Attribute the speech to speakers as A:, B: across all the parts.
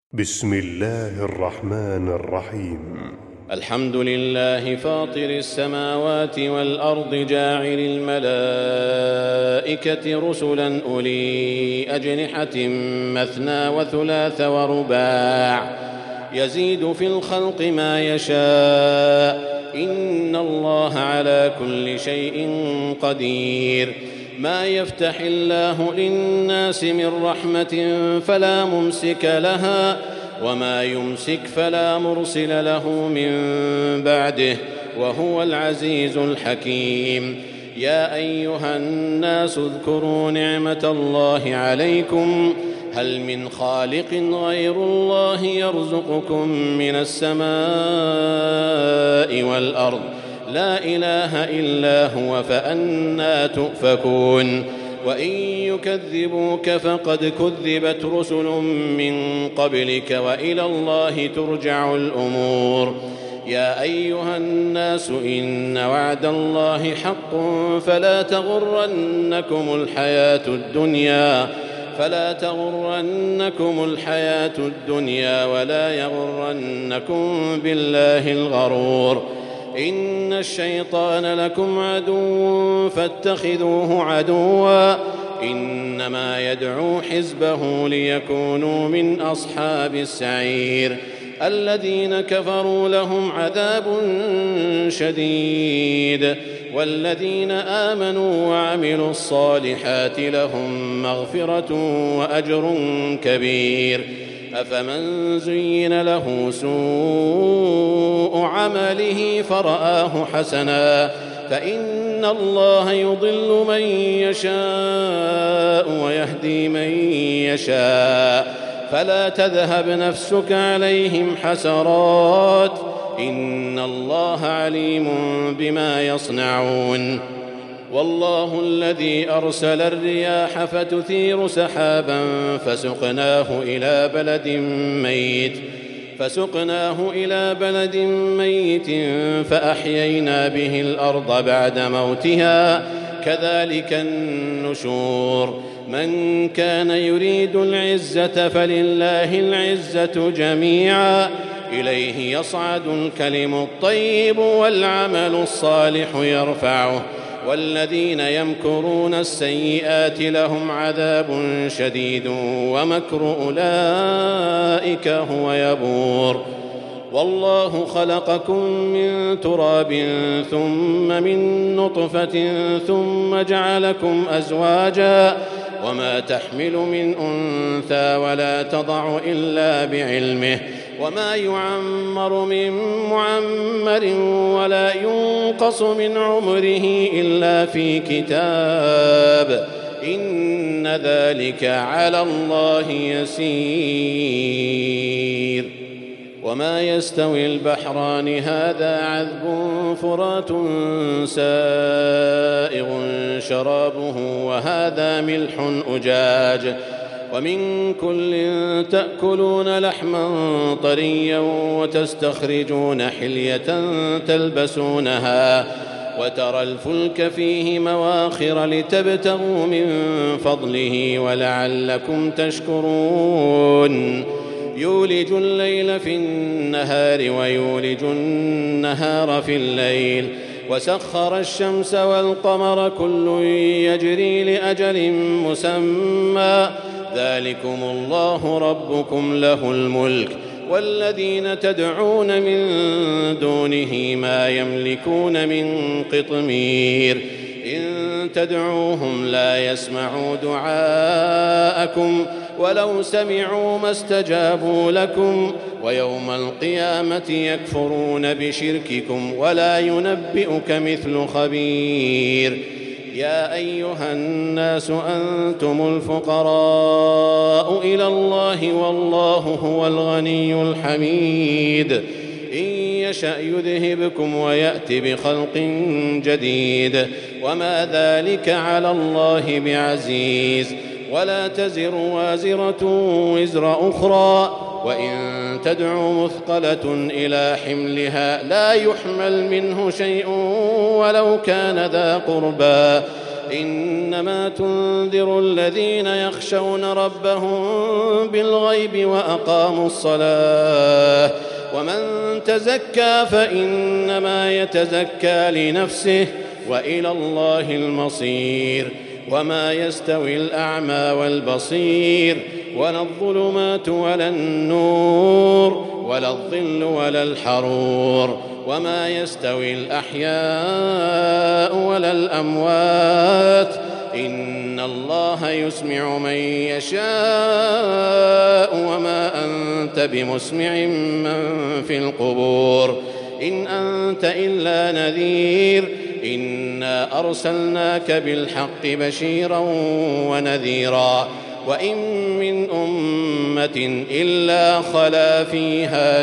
A: بسم الله الرحمن الرحيم.
B: الحمد لله فاطر السماوات والأرض جاعل الملائكة رسلا أولي أجنحة مثنى وثلاث ورباع يزيد في الخلق ما يشاء إن الله على كل شيء قدير. ما يفتح الله للناس من رحمة فلا ممسك لها وما يمسك فلا مرسل له من بعده وهو العزيز الحكيم. يا أيها الناس اذكروا نعمة الله عليكم هل من خالق غير الله يرزقكم من السماء والأرض لا إله إلا هو فأنى تؤفكون. وإن يكذبوك فقد كذبت رسل من قبلك وإلى الله ترجع الأمور. يا أيها الناس إن وعد الله حق فلا تغرنكم الحياة الدنيا ولا يغرنكم بالله الغرور. إن الشيطان لكم عدو فاتخذوه عدوا إنما يدعو حزبه ليكونوا من أصحاب السعير. الذين كفروا لهم عذاب شديد والذين آمنوا وعملوا الصالحات لهم مغفرة وأجر كبير. أفمن زين له سوء عمله فرآه حسنا فإن الله يضل من يشاء ويهدي من يشاء فلا تذهب نفسك عليهم حسرات إن الله عليم بما يصنعون. والله الذي أرسل الرياح فتثير سحابا فسقناه إلى بلد ميت فأحيينا به الأرض بعد موتها كذلك النشور. من كان يريد العزة فلله العزة جميعا إليه يصعد الكلم الطيب والعمل الصالح يرفعه والذين يمكرون السيئات لهم عذاب شديد ومكر أولئك هو يبور. والله خلقكم من تراب ثم من نطفة ثم جعلكم أزواجا وما تحمل من أنثى ولا تضع إلا بعلمه وما يعمر من معمر ولا ينقص من عمره إلا في كتاب إن ذلك على الله يسير. وما يستوي البحران هذا عذب فرات سائغ شرابه وهذا ملح أجاج ومن كل تأكلون لحما طريا وتستخرجون حلية تلبسونها وترى الفلك فيه مواخر لتبتغوا من فضله ولعلكم تشكرون. يولج الليل في النهار ويولج النهار في الليل وسخر الشمس والقمر كل يجري لأجل مسمى ذلكم الله ربكم له الملك والذين تدعون من دونه ما يملكون من قطمير. إن تدعوهم لا يسمعوا دعاءكم ولو سمعوا ما استجابوا لكم ويوم القيامة يكفرون بشرككم ولا ينبئك مثل خبير. يا أيها الناس أنتم الفقراء إلى الله والله هو الغني الحميد. إن يشأ يذهبكم ويأت بخلق جديد وما ذلك على الله بعزيز. ولا تزر وازرة وزر أخرى وإن تدع مثقلة إلى حملها لا يحمل منه شيء ولو كان ذا قربى إنما تنذر الذين يخشون ربهم بالغيب وأقاموا الصلاة ومن تزكى فإنما يتزكى لنفسه وإلى الله المصير وما يستوي الأعمى والبصير ولا الظلمات ولا النور ولا الظل ولا الحرور وما يستوي الأحياء ولا الأموات إن الله يسمع من يشاء وما أنت بمسمع من في القبور إن أنت إلا نذير إنا أرسلناك بالحق بشيرا ونذيرا وإن من أمة إلا خلا فيها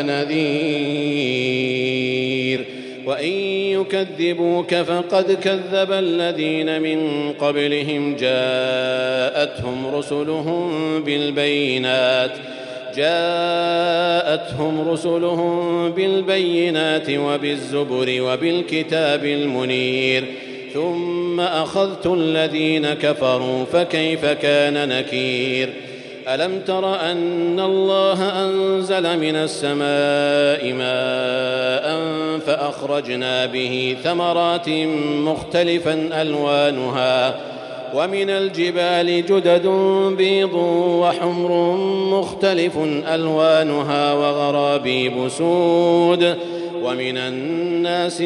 B: نذير وإن يكذبوك فقد كذب الذين من قبلهم جاءتهم رسلهم بالبينات وبالزبر وبالكتاب المنير ثم أخذت الذين كفروا فكيف كان نكير ألم تر أن الله أنزل من السماء ماء فأخرجنا به ثمرات مختلفا ألوانها ومن الجبال جدد بيض وحمر مختلف ألوانها وغرابيب سود ومن الناس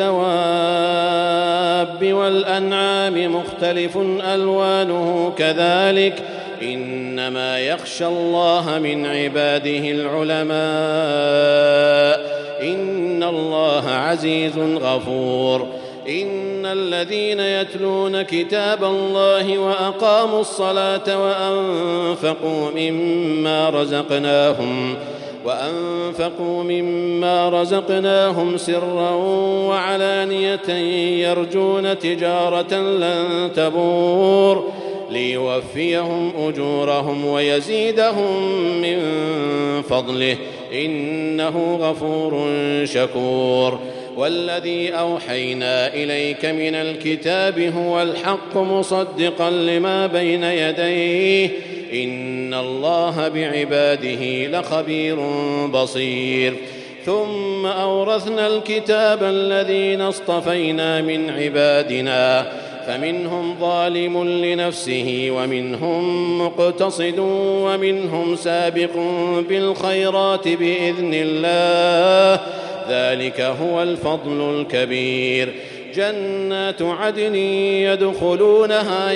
B: والدواب والأنعام مختلف ألوانه كذلك إنما يخشى الله من عباده العلماء إن الله عزيز غفور إن الذين يتلون كتاب الله وأقاموا الصلاة وأنفقوا مما رزقناهم سرا وعلانية يرجون تجارة لن تبور ليوفيهم أجورهم ويزيدهم من فضله إنه غفور شكور والذي أوحينا إليك من الكتاب هو الحق مصدقا لما بين يديه إن الله بعباده لخبير بصير ثم أورثنا الكتاب الذين اصطفينا من عبادنا فمنهم ظالم لنفسه ومنهم مقتصد ومنهم سابق بالخيرات بإذن الله ذلك هو الفضل الكبير جنات عدن يدخلونها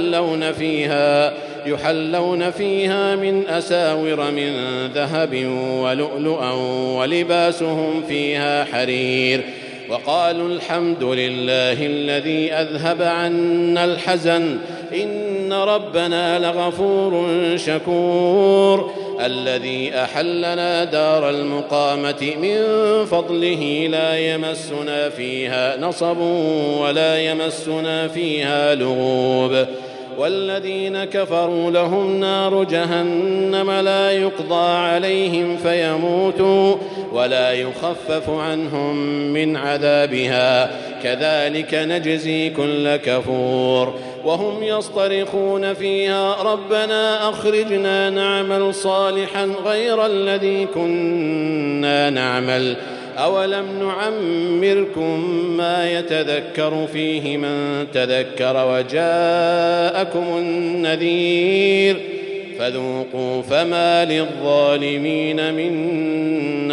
B: يحلون فيها من أساور من ذهب ولؤلؤا ولباسهم فيها حرير وقالوا الحمد لله الذي أذهب عنا الحزن إن ربنا لغفور شكور الذي أحلنا دار المقامة من فضله لا يمسنا فيها نصب ولا يمسنا فيها لغوب والذين كفروا لهم نار جهنم لا يقضى عليهم فيموتوا ولا يخفف عنهم من عذابها كذلك نجزي كل كفور وهم يصطرخون فيها ربنا أخرجنا نعمل صالحا غير الذي كنا نعمل أولم نعمركم ما يتذكر فيه من تذكر وجاءكم النذير فذوقوا فما للظالمين من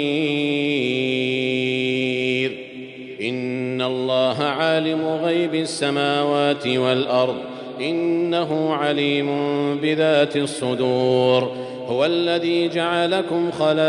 B: نصير إن الله عالم غيب السماوات والأرض إنه عليم بذات الصدور هو الذي جعلكم خلائف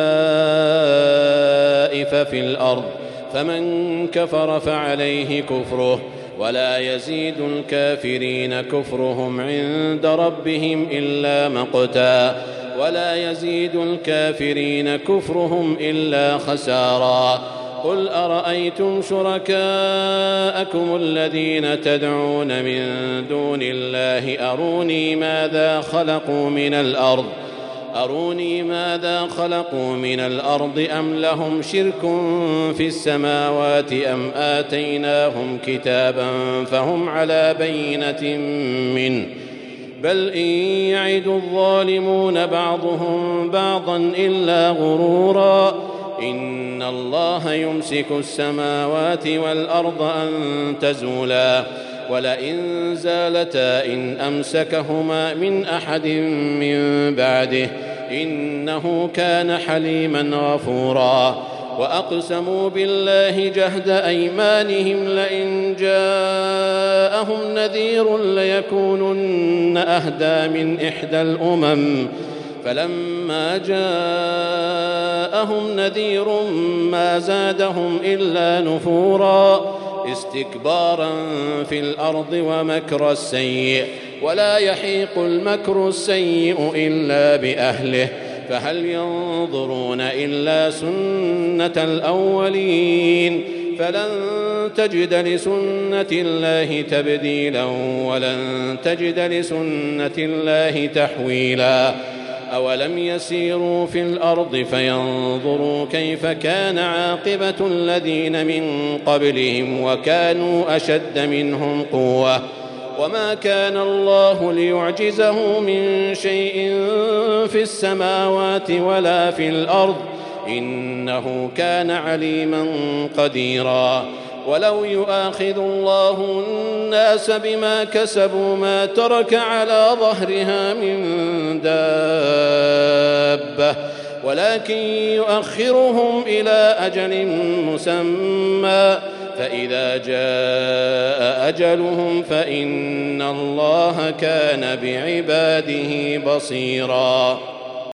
B: في الأرض فمن كفر فعليه كفره ولا يزيد الكافرين كفرهم عند ربهم إلا مقتا ولا يزيد الكافرين كفرهم إلا خسارا قل أرأيتم شركاءكم الذين تدعون من دون الله أروني ماذا خلقوا من الأرض أروني ماذا خلقوا من الأرض أم لهم شرك في السماوات أم آتيناهم كتابا فهم على بينة منه بل إن يعد الظالمون بعضهم بعضا إلا غرورا إن الله يمسك السماوات والأرض أن تزولا ولئن زالتا إن أمسكهما من أحد من بعده إنه كان حليما غفورا وأقسموا بالله جهد أيمانهم لئن جاءهم نذير ليكونن أهدى من إحدى الأمم فلما جاءهم نذير ما زادهم إلا نفورا استكبارا في الأرض ومكر السيء ولا يحيق المكر السيء إلا بأهله فهل ينظرون إلا سنة الأولين فلن تجد لسنة الله تبديلا ولن تجد لسنة الله تحويلا أولم يسيروا في الأرض فينظروا كيف كان عاقبة الذين من قبلهم وكانوا أشد منهم قوة وما كان الله ليعجزه من شيء في السماوات ولا في الأرض إنه كان عليما قديرا ولو يؤاخذ الله الناس بما كسبوا ما ترك على ظهرها من دابة ولكن يؤخرهم إلى أجل مسمى فإذا جاء أجلهم فإن الله كان بعباده بصيرا.